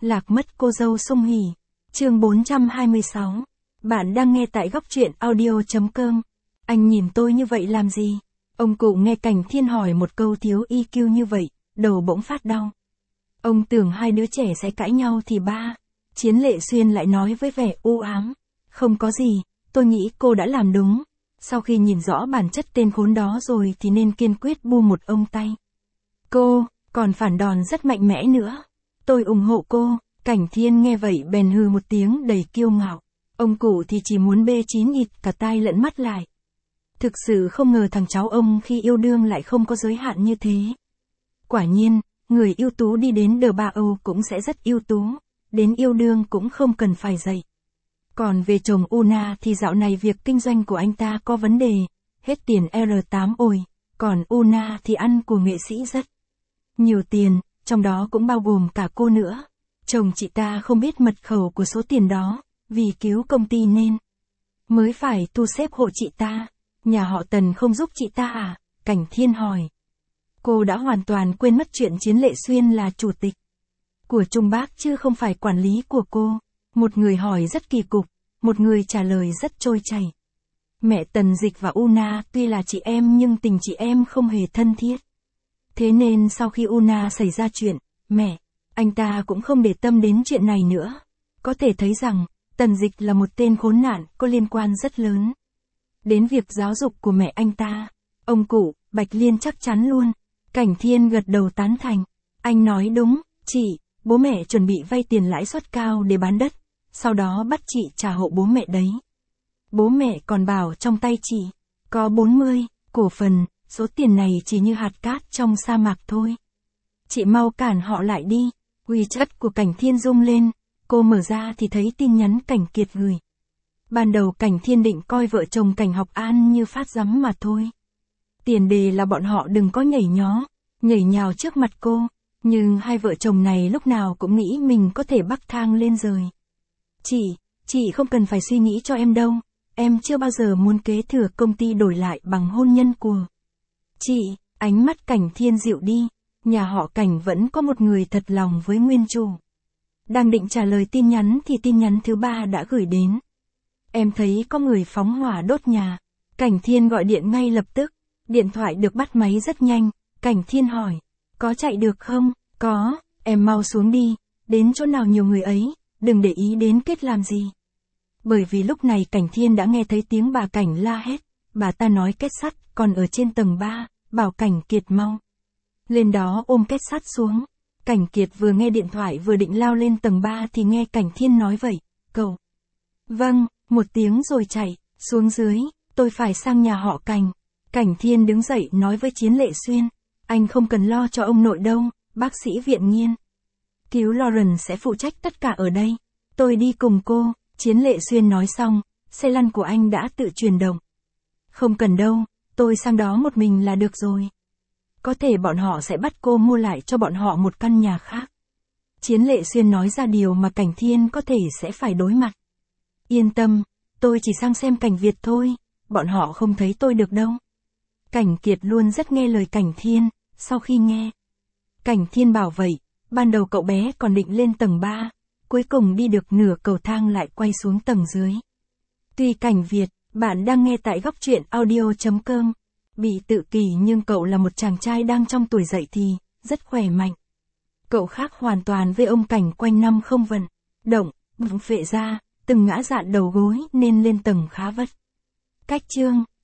Lạc mất cô dâu Sung Hỉ. Chương 426. Bạn đang nghe tại góc truyện audio.com. Anh nhìn tôi như vậy làm gì? Ông cụ nghe Cảnh Thiên hỏi một câu thiếu EQ như vậy, đầu bỗng phát đau. Ông tưởng hai đứa trẻ sẽ cãi nhau thì ba. Chiến Lệ Xuyên lại nói với vẻ u ám. Không có gì, tôi nghĩ cô đã làm đúng. Sau khi nhìn rõ bản chất tên khốn đó rồi thì nên kiên quyết bu một ông tay. Cô, còn phản đòn rất mạnh mẽ nữa. Tôi ủng hộ cô. Cảnh Thiên nghe vậy bèn hừ một tiếng đầy kiêu ngạo. Ông cụ thì chỉ muốn bê chín ịt cả tai lẫn mắt lại. Thực sự không ngờ thằng cháu ông khi yêu đương lại không có giới hạn như thế. Quả nhiên, người ưu tú đi đến đờ ba Âu cũng sẽ rất ưu tú, đến yêu đương cũng không cần phải dạy. Còn về chồng Una thì dạo này việc kinh doanh của anh ta có vấn đề, hết tiền R8 ồi, còn Una thì ăn của nghệ sĩ rất nhiều tiền, trong đó cũng bao gồm cả cô nữa. Chồng chị ta không biết mật khẩu của số tiền đó, vì cứu công ty nên mới phải thu xếp hộ chị ta. Nhà họ Tần không giúp chị ta à? Cảnh Thiên hỏi. Cô đã hoàn toàn quên mất chuyện Chiến Lệ Xuyên là chủ tịch của Trung Bác chứ không phải quản lý của cô. Một người hỏi rất kỳ cục, một người trả lời rất trôi chảy. Mẹ Tần Dịch và Una tuy là chị em nhưng tình chị em không hề thân thiết. Thế nên sau khi Una xảy ra chuyện, anh ta cũng không để tâm đến chuyện này nữa. Có thể thấy rằng, Tần Dịch là một tên khốn nạn có liên quan rất lớn đến việc giáo dục của mẹ anh ta. Ông cụ, Bạch Liên chắc chắn luôn. Cảnh Thiên gật đầu tán thành. Anh nói đúng, chị, bố mẹ chuẩn bị vay tiền lãi suất cao để bán đất, sau đó bắt chị trả hộ bố mẹ đấy. Bố mẹ còn bảo trong tay chị có 40 cổ phần, số tiền này chỉ như hạt cát trong sa mạc thôi. Chị mau cản họ lại đi. WeChat của Cảnh Thiên rung lên, cô mở ra thì thấy tin nhắn Cảnh Kiệt gửi. Ban đầu Cảnh Thiên định coi vợ chồng Cảnh Học An như phát rắm mà thôi. Tiền đề là bọn họ đừng có nhảy nhào trước mặt cô, nhưng hai vợ chồng này lúc nào cũng nghĩ mình có thể bắc thang lên rồi. Chị không cần phải suy nghĩ cho em đâu, em chưa bao giờ muốn kế thừa công ty đổi lại bằng hôn nhân của chị. Ánh mắt Cảnh Thiên dịu đi, nhà họ Cảnh vẫn có một người thật lòng với nguyên chủ. Đang định trả lời tin nhắn thì tin nhắn thứ ba đã gửi đến. Em thấy có người phóng hỏa đốt nhà. Cảnh Thiên gọi điện ngay lập tức. Điện thoại được bắt máy rất nhanh. Cảnh Thiên hỏi. Có chạy được không? Có, em mau xuống đi. Đến chỗ nào nhiều người ấy, đừng để ý đến Kết làm gì. Bởi vì lúc này Cảnh Thiên đã nghe thấy tiếng bà Cảnh la hét. Bà ta nói Kết sắt còn ở trên tầng 3, bảo Cảnh Kiệt mau lên đó ôm Kết sắt xuống. Cảnh Kiệt vừa nghe điện thoại vừa định lao lên tầng 3 thì nghe Cảnh Thiên nói vậy. Cậu. Vâng, một tiếng rồi chạy xuống dưới, tôi phải sang nhà họ Cảnh. Cảnh Thiên đứng dậy nói với Chiến Lệ Xuyên. Anh không cần lo cho ông nội đâu, bác sĩ viện nghiên cứu Lauren sẽ phụ trách tất cả ở đây. Tôi đi cùng cô. Chiến Lệ Xuyên nói xong, xe lăn của anh đã tự chuyển động. Không cần đâu, tôi sang đó một mình là được rồi. Có thể bọn họ sẽ bắt cô mua lại cho bọn họ một căn nhà khác. Chiến Lệ Xuyên nói ra điều mà Cảnh Thiên có thể sẽ phải đối mặt. Yên tâm, tôi chỉ sang xem Cảnh Việt thôi, bọn họ không thấy tôi được đâu. Cảnh Kiệt luôn rất nghe lời Cảnh Thiên, sau khi nghe Cảnh Thiên bảo vậy, ban đầu cậu bé còn định lên tầng 3, cuối cùng đi được nửa cầu thang lại quay xuống tầng dưới. Tuy Cảnh Việt, bạn đang nghe tại góc truyện audio.com, bị tự kỷ nhưng cậu là một chàng trai đang trong tuổi dậy thì, rất khỏe mạnh. Cậu khác hoàn toàn với ông Cảnh quanh năm không vận động, phệ ra, từng ngã dạn đầu gối nên lên tầng khá vất. Cách chương